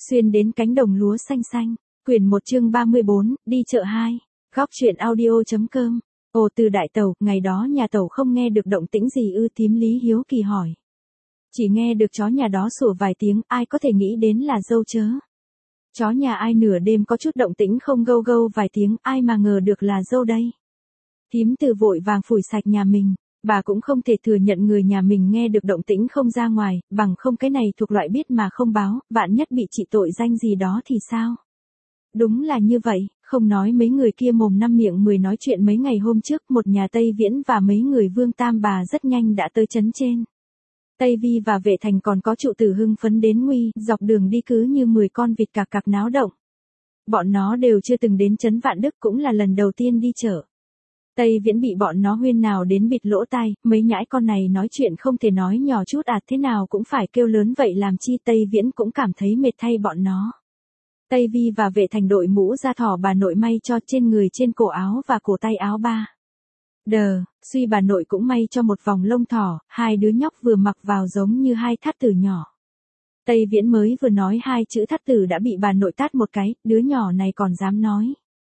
Xuyên đến cánh đồng lúa xanh xanh. Quyển 1 chương 34, đi chợ 2. Góc truyện audio.com. Ồ, từ đại tẩu, ngày đó nhà tẩu không nghe được động tĩnh gì ư? Thím Lý hiếu kỳ hỏi. Chỉ nghe được chó nhà đó sủa vài tiếng, ai có thể nghĩ đến là dâu chớ. Chó nhà ai nửa đêm có chút động tĩnh không gâu gâu vài tiếng, ai mà ngờ được là dâu đây. Thím Từ vội vàng phủi sạch nhà mình. Bà cũng không thể thừa nhận người nhà mình nghe được động tĩnh không ra ngoài, bằng không cái này thuộc loại biết mà không báo, vạn nhất bị trị tội danh gì đó thì sao? Đúng là như vậy, không nói mấy người kia mồm năm miệng 10 nói chuyện mấy ngày hôm trước, một nhà Tây Viễn và mấy người Vương Tam Bà rất nhanh đã tới trấn trên. Tây Vi và Vệ Thành còn có trụ tử hưng phấn đến nguy, dọc đường đi cứ như 10 con vịt cạc cạc náo động. Bọn nó đều chưa từng đến trấn Vạn Đức, cũng là lần đầu tiên đi chợ. Tây Viễn bị bọn nó huyên nào đến bịt lỗ tai, mấy nhãi con này nói chuyện không thể nói nhỏ chút thế nào cũng phải kêu lớn vậy làm chi. Tây Viễn cũng cảm thấy mệt thay bọn nó. Tây Vi và Vệ Thành đội mũ da thỏ bà nội may cho trên người, trên cổ áo và cổ tay áo ba. Suy bà nội cũng may cho một vòng lông thỏ, hai đứa nhóc vừa mặc vào giống như hai thắt tử nhỏ. Tây Viễn mới vừa nói hai chữ thắt tử đã bị bà nội tát một cái, đứa nhỏ này còn dám nói.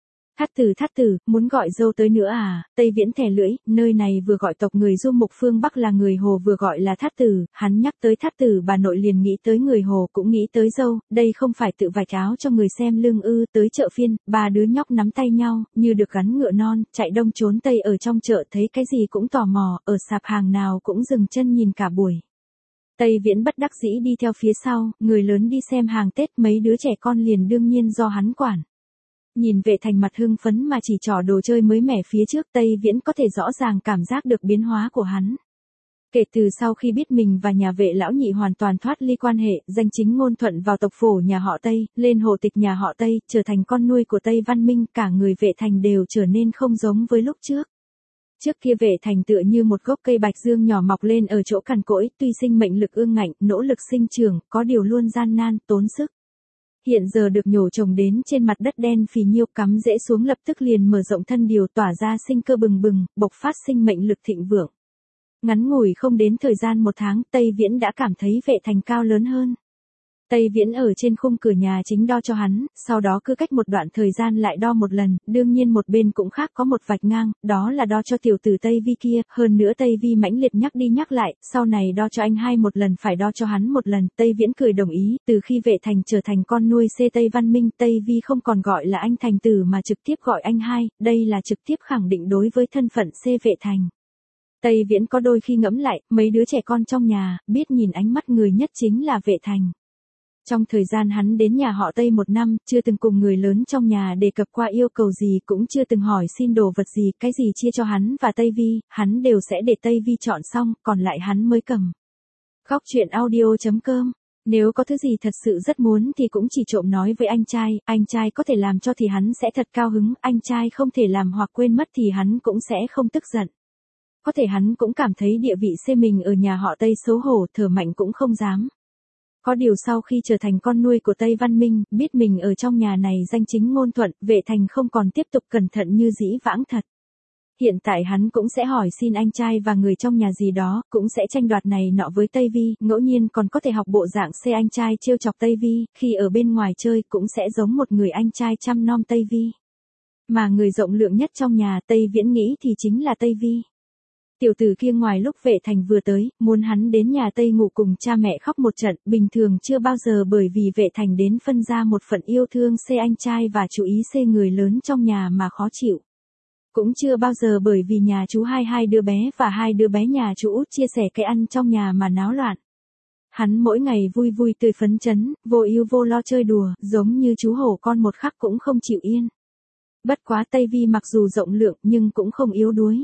Thắt tử, muốn gọi dâu tới nữa à? Tây Viễn thè lưỡi, nơi này vừa gọi tộc người Du Mục phương Bắc là người Hồ vừa gọi là thắt tử, hắn nhắc tới thắt tử bà nội liền nghĩ tới người Hồ cũng nghĩ tới dâu, đây không phải tự vạch áo cho người xem lưng ư? Tới chợ phiên, ba đứa nhóc nắm tay nhau, như được gắn ngựa non, chạy đông trốn tây ở trong chợ, thấy cái gì cũng tò mò, ở sạp hàng nào cũng dừng chân nhìn cả buổi. Tây Viễn bất đắc dĩ đi theo phía sau, người lớn đi xem hàng Tết, mấy đứa trẻ con liền đương nhiên do hắn quản. Nhìn Vệ Thành mặt hưng phấn mà chỉ trỏ đồ chơi mới mẻ phía trước, Tây Viễn có thể rõ ràng cảm giác được biến hóa của hắn. Kể từ sau khi biết mình và nhà Vệ lão nhị hoàn toàn thoát ly quan hệ, danh chính ngôn thuận vào tộc phổ nhà họ Tây, lên hộ tịch nhà họ Tây, trở thành con nuôi của Tây Văn Minh, cả người Vệ Thành đều trở nên không giống với lúc trước. Trước kia Vệ Thành tựa như một gốc cây bạch dương nhỏ mọc lên ở chỗ cằn cỗi, tuy sinh mệnh lực ương ngạnh, nỗ lực sinh trưởng, có điều luôn gian nan, tốn sức. Hiện giờ được nhổ trồng đến trên mặt đất đen phì nhiêu, cắm rễ xuống lập tức liền mở rộng thân điều, tỏa ra sinh cơ bừng bừng, bộc phát sinh mệnh lực thịnh vượng. Ngắn ngủi không đến thời gian 1 tháng, Tây Viễn đã cảm thấy Vệ Thành cao lớn hơn. Tây Viễn ở trên khung cửa nhà chính đo cho hắn, sau đó cứ cách một đoạn thời gian lại đo một lần, đương nhiên một bên cũng khác có một vạch ngang, đó là đo cho tiểu tử Tây Vi kia, hơn nữa Tây Vi mãnh liệt nhắc đi nhắc lại, sau này đo cho anh hai một lần phải đo cho hắn một lần. Tây Viễn cười đồng ý, từ khi Vệ Thành trở thành con nuôi C Tây Văn Minh, Tây Vi không còn gọi là anh Thành Tử mà trực tiếp gọi anh hai, đây là trực tiếp khẳng định đối với thân phận C Vệ Thành. Tây Viễn có đôi khi ngẫm lại, mấy đứa trẻ con trong nhà, biết nhìn ánh mắt người nhất chính là Vệ Thành. Trong thời gian hắn đến nhà họ Tây 1 năm, chưa từng cùng người lớn trong nhà đề cập qua yêu cầu gì, cũng chưa từng hỏi xin đồ vật gì, cái gì chia cho hắn và Tây Vi, hắn đều sẽ để Tây Vi chọn xong, còn lại hắn mới cầm. Góc truyện audio.com. Nếu có thứ gì thật sự rất muốn thì cũng chỉ trộm nói với anh trai có thể làm cho thì hắn sẽ thật cao hứng, anh trai không thể làm hoặc quên mất thì hắn cũng sẽ không tức giận. Có thể hắn cũng cảm thấy địa vị C mình ở nhà họ Tây xấu hổ, thở mạnh cũng không dám. Có điều sau khi trở thành con nuôi của Tây Văn Minh, biết mình ở trong nhà này danh chính ngôn thuận, Vệ Thành không còn tiếp tục cẩn thận như dĩ vãng thật. Hiện tại hắn cũng sẽ hỏi xin anh trai và người trong nhà gì đó, cũng sẽ tranh đoạt này nọ với Tây Vi, ngẫu nhiên còn có thể học bộ dạng C anh trai trêu chọc Tây Vi, khi ở bên ngoài chơi cũng sẽ giống một người anh trai chăm nom Tây Vi. Mà người rộng lượng nhất trong nhà Tây Viễn nghĩ thì chính là Tây Vi. Tiểu tử kia ngoài lúc Vệ Thành vừa tới, muốn hắn đến nhà Tây ngủ cùng cha mẹ khóc một trận, bình thường chưa bao giờ bởi vì Vệ Thành đến phân ra một phần yêu thương C anh trai và chú ý C người lớn trong nhà mà khó chịu. Cũng chưa bao giờ bởi vì nhà chú hai đứa bé và 2 đứa bé nhà chú út chia sẻ cái ăn trong nhà mà náo loạn. Hắn mỗi ngày vui vui tươi phấn chấn, vô ưu vô lo chơi đùa, giống như chú hổ con một khắc cũng không chịu yên. Bất quá Tây Vi mặc dù rộng lượng nhưng cũng không yếu đuối.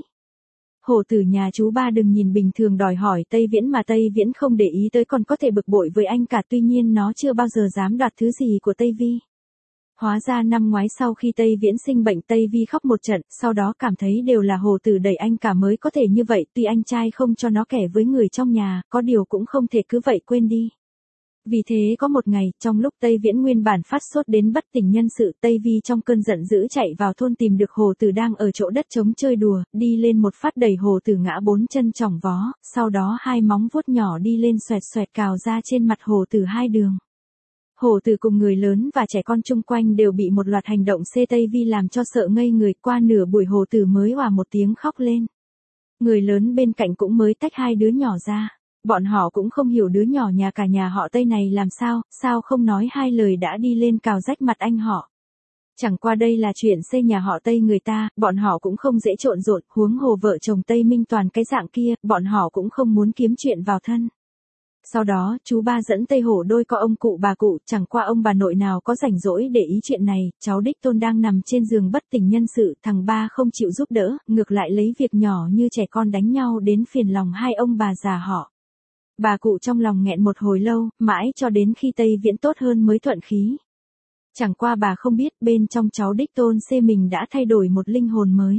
Hổ tử nhà chú ba đừng nhìn bình thường đòi hỏi Tây Viễn mà Tây Viễn không để ý tới, còn có thể bực bội với anh cả, tuy nhiên nó chưa bao giờ dám đoạt thứ gì của Tây Vi. Hóa ra năm ngoái sau khi Tây Viễn sinh bệnh, Tây Vi khóc một trận, sau đó cảm thấy đều là hổ tử đẩy anh cả mới có thể như vậy, tuy anh trai không cho nó kể với người trong nhà, có điều cũng không thể cứ vậy quên đi. Vì thế có một ngày, trong lúc Tây Viễn nguyên bản phát sốt đến bất tỉnh nhân sự, Tây Vi trong cơn giận dữ chạy vào thôn tìm được hổ tử đang ở chỗ đất trống chơi đùa, đi lên một phát đẩy hổ tử ngã 4 chân chỏng vó, sau đó 2 móng vuốt nhỏ đi lên xoẹt xoẹt cào ra trên mặt hổ tử 2 đường. Hổ tử cùng người lớn và trẻ con chung quanh đều bị một loạt hành động xê Tây Vi làm cho sợ ngây người, qua nửa buổi hổ tử mới òa một tiếng khóc lên. Người lớn bên cạnh cũng mới tách hai đứa nhỏ ra. Bọn họ cũng không hiểu đứa nhỏ nhà cả nhà họ Tây này làm sao không nói hai lời đã đi lên cào rách mặt anh họ. Chẳng qua đây là chuyện xây nhà họ Tây người ta, bọn họ cũng không dễ trộn rộn, huống hồ vợ chồng Tây Minh toàn cái dạng kia, bọn họ cũng không muốn kiếm chuyện vào thân. Sau đó, chú ba dẫn Tây Hổ đôi có ông cụ bà cụ, chẳng qua ông bà nội nào có rảnh rỗi để ý chuyện này, cháu đích tôn đang nằm trên giường bất tỉnh nhân sự, thằng ba không chịu giúp đỡ, ngược lại lấy việc nhỏ như trẻ con đánh nhau đến phiền lòng hai ông bà già họ. Bà cụ trong lòng nghẹn một hồi lâu, mãi cho đến khi Tây Viễn tốt hơn mới thuận khí. Chẳng qua bà không biết bên trong cháu đích tôn C mình đã thay đổi một linh hồn mới.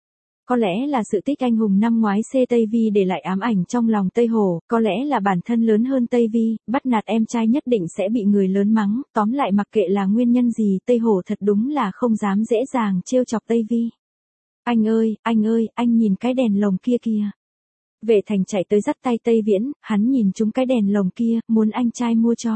Có lẽ là sự tích anh hùng năm ngoái C Tây Vi để lại ám ảnh trong lòng Tây Hổ, có lẽ là bản thân lớn hơn Tây Vi, bắt nạt em trai nhất định sẽ bị người lớn mắng, tóm lại mặc kệ là nguyên nhân gì Tây Hổ thật đúng là không dám dễ dàng trêu chọc Tây Vi. Anh ơi, anh nhìn cái đèn lồng kia kìa. Vệ Thành chạy tới dắt tay Tây Viễn, hắn nhìn chúng cái đèn lồng kia, muốn anh trai mua cho.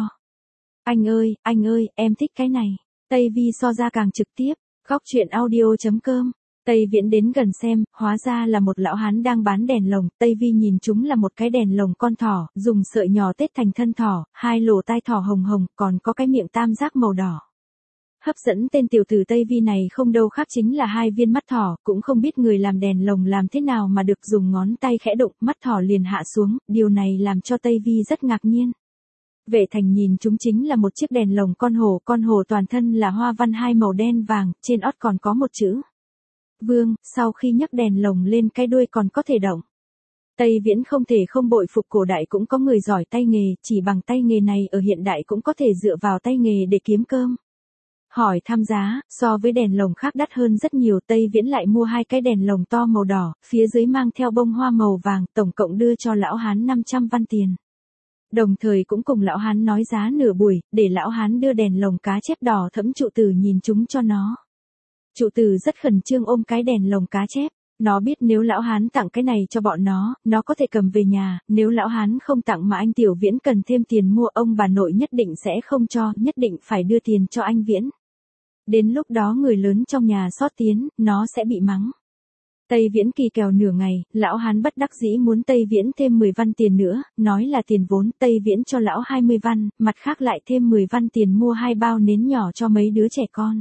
Anh ơi, em thích cái này. Tây Vi so ra càng trực tiếp, góc chuyện audio.com. Tây Viễn đến gần xem, hóa ra là một lão hán đang bán đèn lồng, Tây Vi nhìn chúng là một cái đèn lồng con thỏ, dùng sợi nhỏ tết thành thân thỏ, hai lỗ tai thỏ hồng hồng, còn có cái miệng tam giác màu đỏ. Hấp dẫn tên tiểu tử Tây Vi này không đâu khác chính là hai viên mắt thỏ, cũng không biết người làm đèn lồng làm thế nào mà được dùng ngón tay khẽ đụng, mắt thỏ liền hạ xuống, điều này làm cho Tây Vi rất ngạc nhiên. Vệ Thành nhìn chúng chính là một chiếc đèn lồng con hổ toàn thân là hoa văn hai màu đen vàng, trên ót còn có một chữ Vương, sau khi nhấc đèn lồng lên cái đuôi còn có thể động. Tây Viễn không thể không bội phục cổ đại cũng có người giỏi tay nghề, chỉ bằng tay nghề này ở hiện đại cũng có thể dựa vào tay nghề để kiếm cơm. Hỏi tham giá, so với đèn lồng khác đắt hơn rất nhiều, Tây Viễn lại mua hai cái đèn lồng to màu đỏ, phía dưới mang theo bông hoa màu vàng, tổng cộng đưa cho lão hán 500 văn tiền. Đồng thời cũng cùng lão hán nói giá nửa buổi, để lão hán đưa đèn lồng cá chép đỏ thẫm trụ tử nhìn chúng cho nó. Trụ tử rất khẩn trương ôm cái đèn lồng cá chép, nó biết nếu lão hán tặng cái này cho bọn nó có thể cầm về nhà, nếu lão hán không tặng mà anh Tiểu Viễn cần thêm tiền mua ông bà nội nhất định sẽ không cho, nhất định phải đưa tiền cho anh Viễn. Đến lúc đó người lớn trong nhà sót tiến, nó sẽ bị mắng. Tây Viễn kỳ kèo nửa ngày, lão hán bất đắc dĩ muốn Tây Viễn thêm 10 văn tiền nữa, nói là tiền vốn, Tây Viễn cho lão 20 văn, mặt khác lại thêm 10 văn tiền mua 2 bao nến nhỏ cho mấy đứa trẻ con.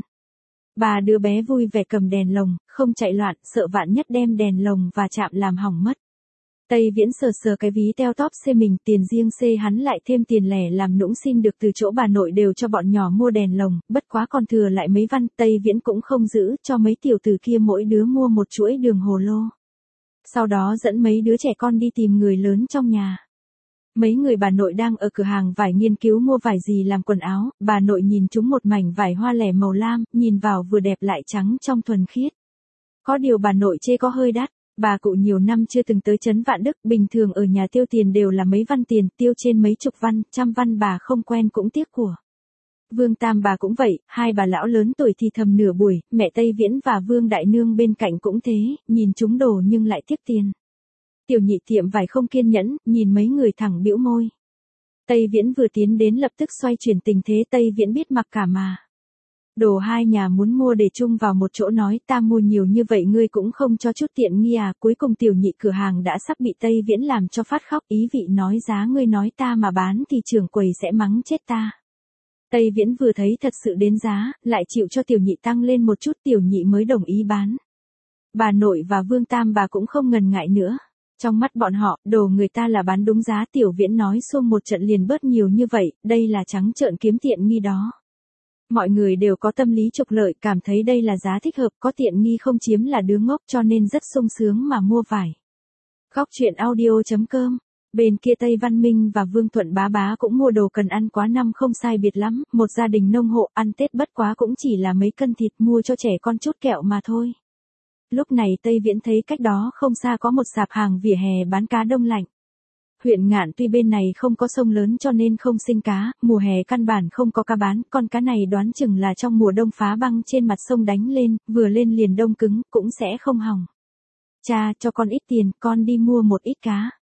Bà đứa bé vui vẻ cầm đèn lồng, không chạy loạn, sợ vạn nhất đem đèn lồng và chạm làm hỏng mất. Tây Viễn sờ cái ví teo tóp C mình, tiền riêng C hắn lại thêm tiền lẻ làm nũng xin được từ chỗ bà nội đều cho bọn nhỏ mua đèn lồng, bất quá còn thừa lại mấy văn, Tây Viễn cũng không giữ, cho mấy tiểu tử kia mỗi đứa mua một chuỗi đường hồ lô. Sau đó dẫn mấy đứa trẻ con đi tìm người lớn trong nhà. Mấy người bà nội đang ở cửa hàng vải nghiên cứu mua vải gì làm quần áo, bà nội nhìn chúng một mảnh vải hoa lẻ màu lam, nhìn vào vừa đẹp lại trắng trong thuần khiết. Có điều bà nội chê có hơi đắt. Bà cụ nhiều năm chưa từng tới trấn Vạn Đức, bình thường ở nhà tiêu tiền đều là mấy văn tiền, tiêu trên mấy chục văn, trăm văn bà không quen cũng tiếc của. Vương Tam bà cũng vậy, hai bà lão lớn tuổi thì thầm nửa buổi, mẹ Tây Viễn và Vương Đại Nương bên cạnh cũng thế, nhìn chúng đồ nhưng lại tiếc tiền. Tiểu nhị tiệm vải không kiên nhẫn, nhìn mấy người thẳng bĩu môi. Tây Viễn vừa tiến đến lập tức xoay chuyển tình thế, Tây Viễn biết mặc cả mà. Đồ hai nhà muốn mua để chung vào một chỗ nói ta mua nhiều như vậy ngươi cũng không cho chút tiện nghi à, cuối cùng tiểu nhị cửa hàng đã sắp bị Tây Viễn làm cho phát khóc, ý vị nói giá ngươi nói ta mà bán thì trưởng quầy sẽ mắng chết ta. Tây Viễn vừa thấy thật sự đến giá, lại chịu cho tiểu nhị tăng lên một chút, tiểu nhị mới đồng ý bán. Bà nội và Vương Tam bà cũng không ngần ngại nữa. Trong mắt bọn họ, đồ người ta là bán đúng giá, Tiểu Viễn nói xuông một trận liền bớt nhiều như vậy, đây là trắng trợn kiếm tiện nghi đó. Mọi người đều có tâm lý trục lợi, cảm thấy đây là giá thích hợp, có tiện nghi không chiếm là đứa ngốc cho nên rất sung sướng mà mua vải. Góc chuyện audio.com. Bên kia Tây Văn Minh và Vương Thuận bá bá cũng mua đồ cần ăn quá năm không sai biệt lắm, một gia đình nông hộ ăn Tết bất quá cũng chỉ là mấy cân thịt mua cho trẻ con chút kẹo mà thôi. Lúc này Tây Viễn thấy cách đó không xa có một sạp hàng vỉa hè bán cá đông lạnh. Huyện Ngạn tuy bên này không có sông lớn cho nên không sinh cá, mùa hè căn bản không có cá bán, con cá này đoán chừng là trong mùa đông phá băng trên mặt sông đánh lên, vừa lên liền đông cứng, cũng sẽ không hỏng. Cha, cho con ít tiền, con đi mua một ít cá.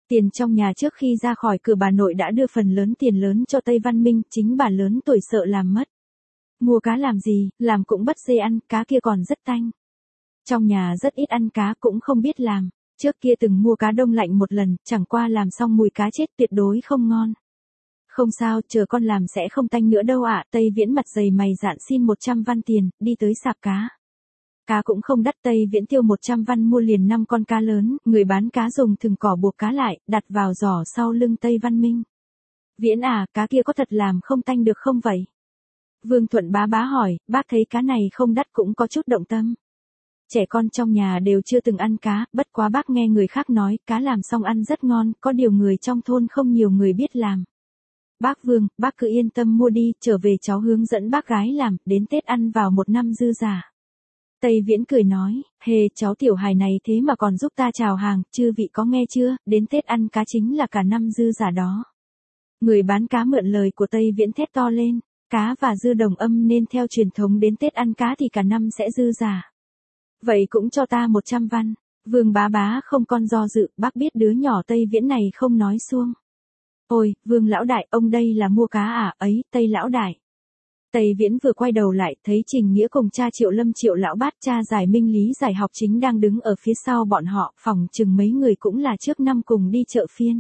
Tiền trong nhà trước khi ra khỏi cửa bà nội đã đưa phần lớn tiền lớn cho Tây Văn Minh, chính bà lớn tuổi sợ làm mất. Mua cá làm gì, làm cũng bất dê ăn, cá kia còn rất tanh. Trong nhà rất ít ăn cá cũng không biết làm, trước kia từng mua cá đông lạnh một lần, chẳng qua làm xong mùi cá chết tuyệt đối không ngon. Không sao, chờ con làm sẽ không tanh nữa đâu ạ. Tây Viễn mặt dày mày dạn xin 100 văn tiền, đi tới sạp cá. Cá cũng không đắt, Tây Viễn tiêu 100 văn mua liền 5 con cá lớn, người bán cá dùng thừng cỏ buộc cá lại, đặt vào giỏ sau lưng Tây Văn Minh. Viễn à, cá kia có thật làm không tanh được không vậy? Vương Thuận bá bá hỏi, bác thấy cá này không đắt cũng có chút động tâm. Trẻ con trong nhà đều chưa từng ăn cá, bất quá bác nghe người khác nói, cá làm xong ăn rất ngon, có điều người trong thôn không nhiều người biết làm. Bác Vương, bác cứ yên tâm mua đi, trở về cháu hướng dẫn bác gái làm, đến Tết ăn vào một năm dư giả. Tây Viễn cười nói, hề cháu tiểu hài này thế mà còn giúp ta chào hàng, chư vị có nghe chưa, đến Tết ăn cá chính là cả năm dư giả đó. Người bán cá mượn lời của Tây Viễn thét to lên, cá và dư đồng âm nên theo truyền thống đến Tết ăn cá thì cả năm sẽ dư giả. Vậy cũng cho ta 100 văn, Vương bá bá không con do dự, bác biết đứa nhỏ Tây Viễn này không nói suông. Ôi, Vương lão đại, ông đây là mua cá à, ấy, Tây lão đại. Tây Viễn vừa quay đầu lại, thấy Trình Nghĩa cùng cha Triệu Lâm Triệu lão bát cha giải Minh Lý giải học chính đang đứng ở phía sau bọn họ, phòng chừng mấy người cũng là trước năm cùng đi chợ phiên.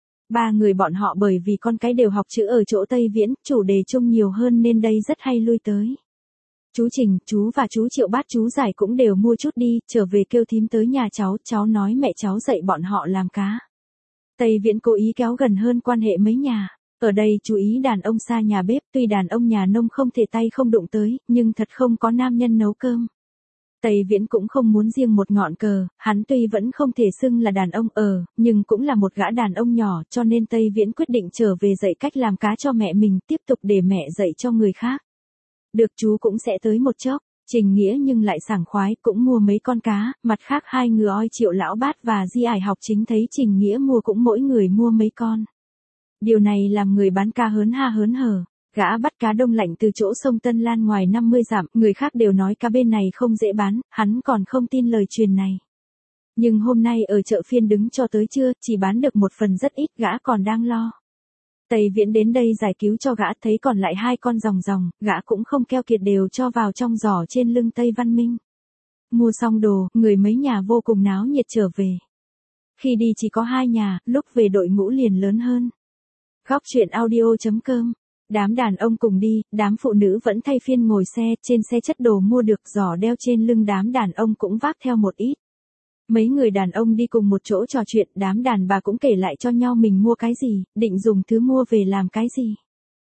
Ba người bọn họ bởi vì con cái đều học chữ ở chỗ Tây Viễn, chủ đề chung nhiều hơn nên đây rất hay lui tới. Chú Trình, chú và chú Triệu bát chú giải cũng đều mua chút đi, trở về kêu thím tới nhà cháu nói mẹ cháu dạy bọn họ làm cá. Tây Viễn cố ý kéo gần hơn quan hệ mấy nhà. Ở đây chú ý đàn ông xa nhà bếp, tuy đàn ông nhà nông không thể tay không đụng tới, nhưng thật không có nam nhân nấu cơm. Tây Viễn cũng không muốn riêng một ngọn cờ, hắn tuy vẫn không thể xưng là đàn ông nhưng cũng là một gã đàn ông nhỏ, cho nên Tây Viễn quyết định trở về dạy cách làm cá cho mẹ mình, tiếp tục để mẹ dạy cho người khác. Được, chú cũng sẽ tới một chốc. Trình Nghĩa nhưng lại sảng khoái, cũng mua mấy con cá, mặt khác hai người oi Triệu lão bát và Di ải học chính thấy Trình Nghĩa mua cũng mỗi người mua mấy con. Điều này làm người bán cá hớn ha hớn hở, gã bắt cá đông lạnh từ chỗ sông Tân Lan ngoài 50 dặm, người khác đều nói cá bên này không dễ bán, hắn còn không tin lời truyền này. Nhưng hôm nay ở chợ phiên đứng cho tới trưa, chỉ bán được một phần rất ít, gã còn đang lo. Tây Viễn đến đây giải cứu cho gã, thấy còn lại 2 con ròng, gã cũng không keo kiệt đều cho vào trong giỏ trên lưng Tây Văn Minh. Mua xong đồ, người mấy nhà vô cùng náo nhiệt trở về. Khi đi chỉ có 2 nhà, lúc về đội ngũ liền lớn hơn. Góc truyện audio.com. Đám đàn ông cùng đi, đám phụ nữ vẫn thay phiên ngồi xe, trên xe chất đồ mua được, giỏ đeo trên lưng đám đàn ông cũng vác theo một ít. Mấy người đàn ông đi cùng một chỗ trò chuyện, đám đàn bà cũng kể lại cho nhau mình mua cái gì, định dùng thứ mua về làm cái gì.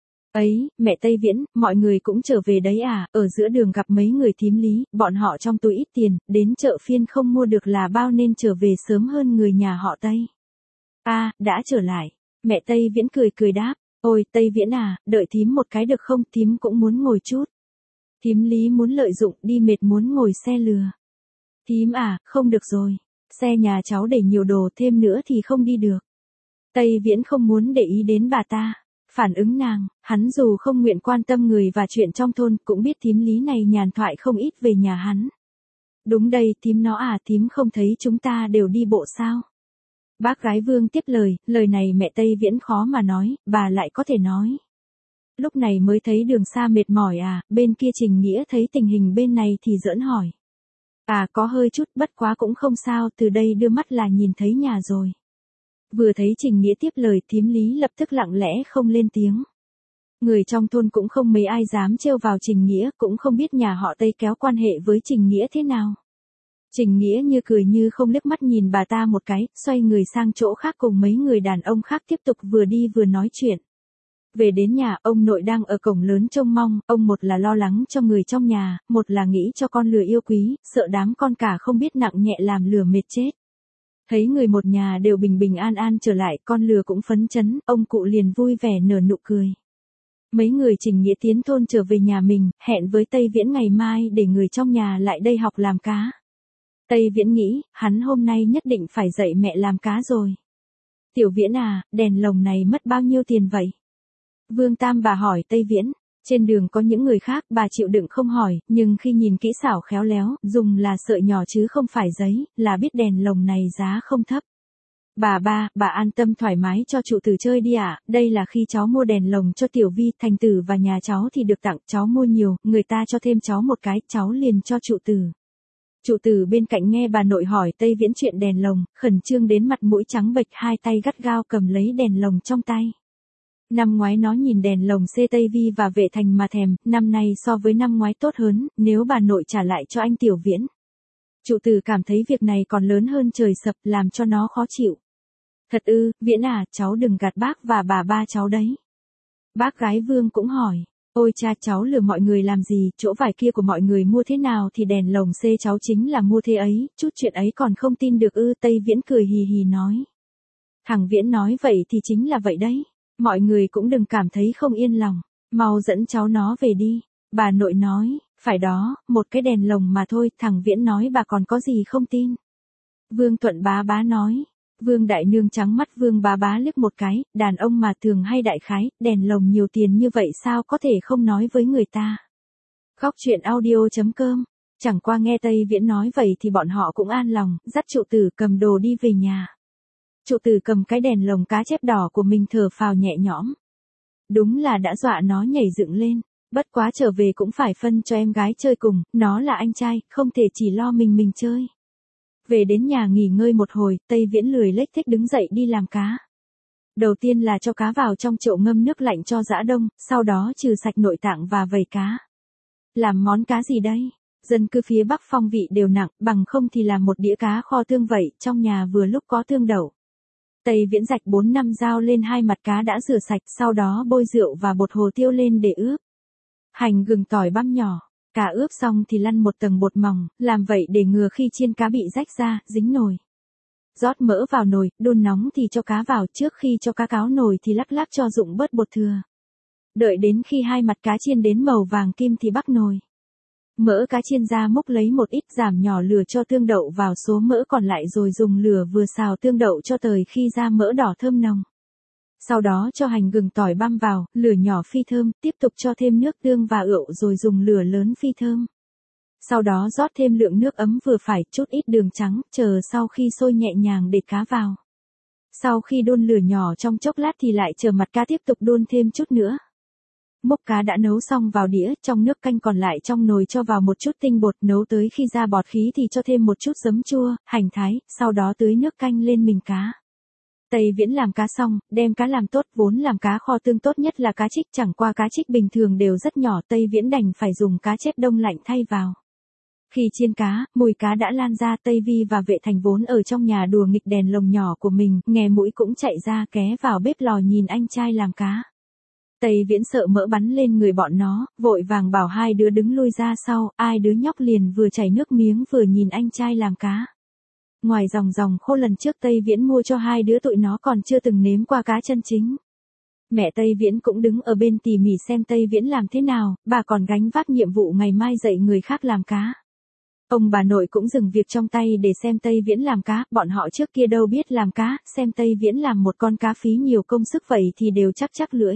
Ấy, mẹ Tây Viễn, mọi người cũng trở về đấy à, ở giữa đường gặp mấy người thím Lý, bọn họ trong túi ít tiền, đến chợ phiên không mua được là bao nên trở về sớm hơn người nhà họ Tây. À, đã trở lại. Mẹ Tây Viễn cười đáp, ôi Tây Viễn à, đợi thím một cái được không, thím cũng muốn ngồi chút. Thím Lý muốn lợi dụng, đi mệt muốn ngồi xe lừa. Thím à, không được rồi, xe nhà cháu để nhiều đồ, thêm nữa thì không đi được. Tây Viễn không muốn để ý đến bà ta, phản ứng nàng, hắn dù không nguyện quan tâm người và chuyện trong thôn, cũng biết thím Lý này nhàn thoại không ít về nhà hắn. Đúng đây, thím nó à, thím không thấy chúng ta đều đi bộ sao? Bác gái Vương tiếp lời này mẹ Tây Viễn khó mà nói, bà lại có thể nói. Lúc này mới thấy đường xa mệt mỏi à, bên kia Trình Nghĩa thấy tình hình bên này thì giỡn hỏi. À có hơi chút, bất quá cũng không sao, từ đây đưa mắt là nhìn thấy nhà rồi. Vừa thấy Trình Nghĩa tiếp lời, thím Lý lập tức lặng lẽ không lên tiếng. Người trong thôn cũng không mấy ai dám trêu vào Trình Nghĩa, cũng không biết nhà họ Tây kéo quan hệ với Trình Nghĩa thế nào. Trình Nghĩa như cười như không liếc mắt nhìn bà ta một cái, xoay người sang chỗ khác cùng mấy người đàn ông khác tiếp tục vừa đi vừa nói chuyện. Về đến nhà, ông nội đang ở cổng lớn trông mong, ông một là lo lắng cho người trong nhà, một là nghĩ cho con lừa yêu quý, sợ đám con cả không biết nặng nhẹ làm lừa mệt chết. Thấy người một nhà đều bình bình an an trở lại, con lừa cũng phấn chấn, ông cụ liền vui vẻ nở nụ cười. Mấy người Trình Nghĩa tiến thôn trở về nhà mình, hẹn với Tây Viễn ngày mai để người trong nhà lại đây học làm cá. Tây Viễn nghĩ, hắn hôm nay nhất định phải dạy mẹ làm cá rồi. Tiểu Viễn à, đèn lồng này mất bao nhiêu tiền vậy? Vương Tam bà hỏi Tây Viễn. Trên đường có những người khác, bà chịu đựng không hỏi, nhưng khi nhìn kỹ xảo khéo léo, dùng là sợi nhỏ chứ không phải giấy, là biết đèn lồng này giá không thấp. Bà an tâm thoải mái cho trụ tử chơi đi ạ, đây là khi cháu mua đèn lồng cho Tiểu Vi, Thành Tử và nhà cháu thì được tặng, cháu mua nhiều, người ta cho thêm cháu một cái, cháu liền cho trụ tử. Trụ tử bên cạnh nghe bà nội hỏi Tây Viễn chuyện đèn lồng, khẩn trương đến mặt mũi trắng bệch, hai tay gắt gao cầm lấy đèn lồng trong tay. Năm ngoái nó nhìn đèn lồng C Tây Vi và Vệ Thành mà thèm, năm nay so với năm ngoái tốt hơn, nếu bà nội trả lại cho anh Tiểu Viễn. Trụ tử cảm thấy việc này còn lớn hơn trời sập, làm cho nó khó chịu. Thật ư, Viễn à, cháu đừng gạt bác và bà ba cháu đấy. Bác gái Vương cũng hỏi, ôi cha, cháu lừa mọi người làm gì, chỗ vải kia của mọi người mua thế nào thì đèn lồng C cháu chính là mua thế ấy, chút chuyện ấy còn không tin được ư. Tây Viễn cười hì hì nói. Thằng Viễn nói vậy thì chính là vậy đấy, mọi người cũng đừng cảm thấy không yên lòng, mau dẫn cháu nó về đi. Bà nội nói, phải đó, một cái đèn lồng mà thôi, thằng Viễn nói bà còn có gì không tin. Vương Thuận bá bá nói. Vương Đại Nương trắng mắt Vương bá bá liếc một cái, đàn ông mà thường hay đại khái, đèn lồng nhiều tiền như vậy sao có thể không nói với người ta. Góc truyện audio.com, chẳng qua nghe Tây Viễn nói vậy thì bọn họ cũng an lòng, dắt trụ tử cầm đồ đi về nhà. Trụ tử cầm cái đèn lồng cá chép đỏ của mình thở phào nhẹ nhõm. Đúng là đã dọa nó nhảy dựng lên, bất quá trở về cũng phải phân cho em gái chơi cùng, nó là anh trai, không thể chỉ lo mình chơi. Về đến nhà nghỉ ngơi một hồi, Tây Viễn lười lếch thếch đứng dậy đi làm cá. Đầu tiên là cho cá vào trong chậu ngâm nước lạnh cho giã đông, sau đó trừ sạch nội tạng và vẩy cá. Làm món cá gì đây? Dân cư phía Bắc phong vị đều nặng, bằng không thì làm một đĩa cá kho tương vậy, trong nhà vừa lúc có tương đậu. Tây Viễn rạch 4-5 dao lên hai mặt cá đã rửa sạch, sau đó bôi rượu và bột hồ tiêu lên để ướp. Hành gừng tỏi băm nhỏ. Cá ướp xong thì lăn một tầng bột mỏng, làm vậy để ngừa khi chiên cá bị rách ra, dính nồi. Rót mỡ vào nồi, đun nóng thì cho cá vào, trước khi cho cá cáo nồi thì lắc lắc cho rụng bớt bột thừa. Đợi đến khi hai mặt cá chiên đến màu vàng kim thì bắc nồi. Mỡ cá chiên ra múc lấy một ít, giảm nhỏ lửa cho tương đậu vào số mỡ còn lại rồi dùng lửa vừa xào tương đậu cho tới khi ra mỡ đỏ thơm nồng. Sau đó cho hành gừng tỏi băm vào, lửa nhỏ phi thơm, tiếp tục cho thêm nước tương và rượu rồi dùng lửa lớn phi thơm. Sau đó rót thêm lượng nước ấm vừa phải, chút ít đường trắng, chờ sau khi sôi nhẹ nhàng để cá vào. Sau khi đun lửa nhỏ trong chốc lát thì lại chờ mặt cá tiếp tục đun thêm chút nữa. Múc cá đã nấu xong vào đĩa, trong nước canh còn lại trong nồi cho vào một chút tinh bột, nấu tới khi ra bọt khí thì cho thêm một chút giấm chua, hành thái, sau đó tưới nước canh lên mình cá. Tây Viễn làm cá xong, đem cá làm tốt, vốn làm cá kho tương tốt nhất là cá trích, chẳng qua cá trích bình thường đều rất nhỏ, Tây Viễn đành phải dùng cá chép đông lạnh thay vào. Khi chiên cá, mùi cá đã lan ra, Tây Vi và Vệ Thành vốn ở trong nhà đùa nghịch đèn lồng nhỏ của mình, nghe mũi cũng chạy ra ké vào bếp lò nhìn anh trai làm cá. Tây Viễn sợ mỡ bắn lên người bọn nó, vội vàng bảo hai đứa đứng lui ra sau, ai đứa nhóc liền vừa chảy nước miếng vừa nhìn anh trai làm cá. Ngoài dòng khô lần trước Tây Viễn mua cho hai đứa tụi nó còn chưa từng nếm qua cá chân chính. Mẹ Tây Viễn cũng đứng ở bên tỉ mỉ xem Tây Viễn làm thế nào, bà còn gánh vác nhiệm vụ ngày mai dạy người khác làm cá. Ông bà nội cũng dừng việc trong tay để xem Tây Viễn làm cá, bọn họ trước kia đâu biết làm cá, xem Tây Viễn làm một con cá phí nhiều công sức vậy thì đều chắc lưỡi.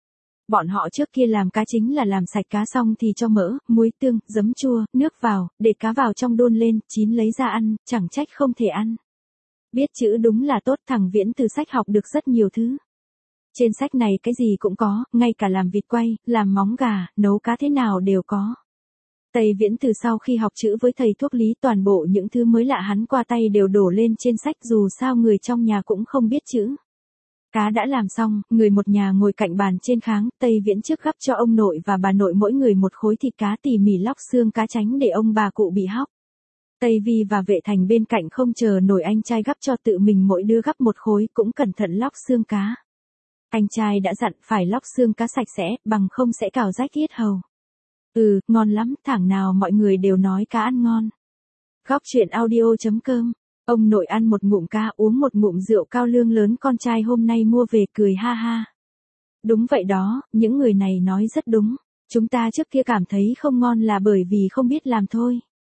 Bọn họ trước kia làm cá chính là làm sạch cá xong thì cho mỡ, muối tương, giấm chua, nước vào, để cá vào trong đun lên, chín lấy ra ăn, chẳng trách không thể ăn. Biết chữ đúng là tốt, thằng Viễn từ sách học được rất nhiều thứ. Trên sách này cái gì cũng có, ngay cả làm vịt quay, làm móng gà, nấu cá thế nào đều có. Tây Viễn từ sau khi học chữ với thầy thuốc lý, toàn bộ những thứ mới lạ hắn qua tay đều đổ lên trên sách, dù sao người trong nhà cũng không biết chữ. Cá đã làm xong, người một nhà ngồi cạnh bàn trên kháng, Tây Viễn trước gắp cho ông nội và bà nội mỗi người một khối thịt cá, tỉ mỉ lóc xương cá tránh để ông bà cụ bị hóc. Tây Vi và Vệ Thành bên cạnh không chờ nổi anh trai gắp cho, tự mình mỗi đứa gắp một khối, cũng cẩn thận lóc xương cá. Anh trai đã dặn phải lóc xương cá sạch sẽ, bằng không sẽ cào rách yết hầu. Ngon lắm, thảng nào mọi người đều nói cá ăn ngon. Góc truyện audio.com. Ông nội ăn một ngụm cá, uống một ngụm rượu cao lương lớn con trai hôm nay mua về, cười ha ha. Đúng vậy đó, những người này nói rất đúng. Chúng ta trước kia cảm thấy không ngon là bởi vì không biết làm thôi.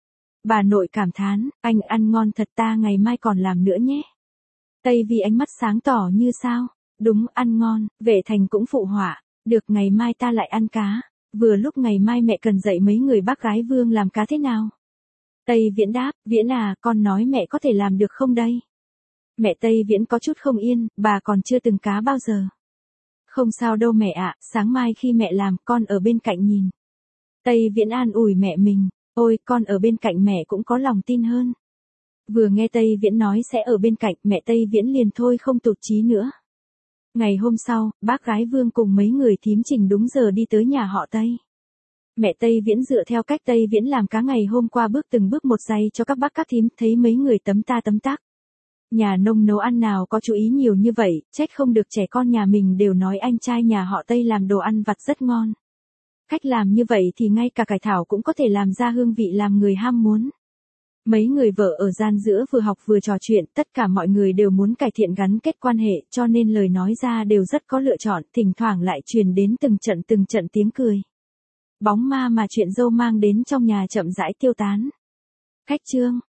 Bà nội cảm thán, anh ăn ngon thật, ta ngày mai còn làm nữa nhé. Tây Vi ánh mắt sáng tỏ như sao. Đúng, ăn ngon. Vệ Thành cũng phụ họa. Được, ngày mai ta lại ăn cá. Vừa lúc ngày mai mẹ cần dạy mấy người bác gái Vương làm cá thế nào. Tây Viễn đáp, Viễn à, con nói mẹ có thể làm được không đây? Mẹ Tây Viễn có chút không yên, bà còn chưa từng cá bao giờ. Không sao đâu mẹ ạ, sáng mai khi mẹ làm, con ở bên cạnh nhìn. Tây Viễn an ủi mẹ mình, ôi, con ở bên cạnh mẹ cũng có lòng tin hơn. Vừa nghe Tây Viễn nói sẽ ở bên cạnh, mẹ Tây Viễn liền thôi không tụt chí nữa. Ngày hôm sau, bác gái Vương cùng mấy người thím Trình đúng giờ đi tới nhà họ Tây. Mẹ Tây Viễn dựa theo cách Tây Viễn làm cá ngày hôm qua bước từng bước một giây cho các bác các thím, thấy mấy người tấm ta tấm tác. Nhà nông nấu ăn nào có chú ý nhiều như vậy, trách không được trẻ con nhà mình đều nói anh trai nhà họ Tây làm đồ ăn vặt rất ngon. Cách làm như vậy thì ngay cả cải thảo cũng có thể làm ra hương vị làm người ham muốn. Mấy người vợ ở gian giữa vừa học vừa trò chuyện, tất cả mọi người đều muốn cải thiện gắn kết quan hệ, cho nên lời nói ra đều rất có lựa chọn, thỉnh thoảng lại truyền đến từng trận tiếng cười. Bóng ma mà chuyện dâu mang đến trong nhà chậm rãi tiêu tán. Khách trương,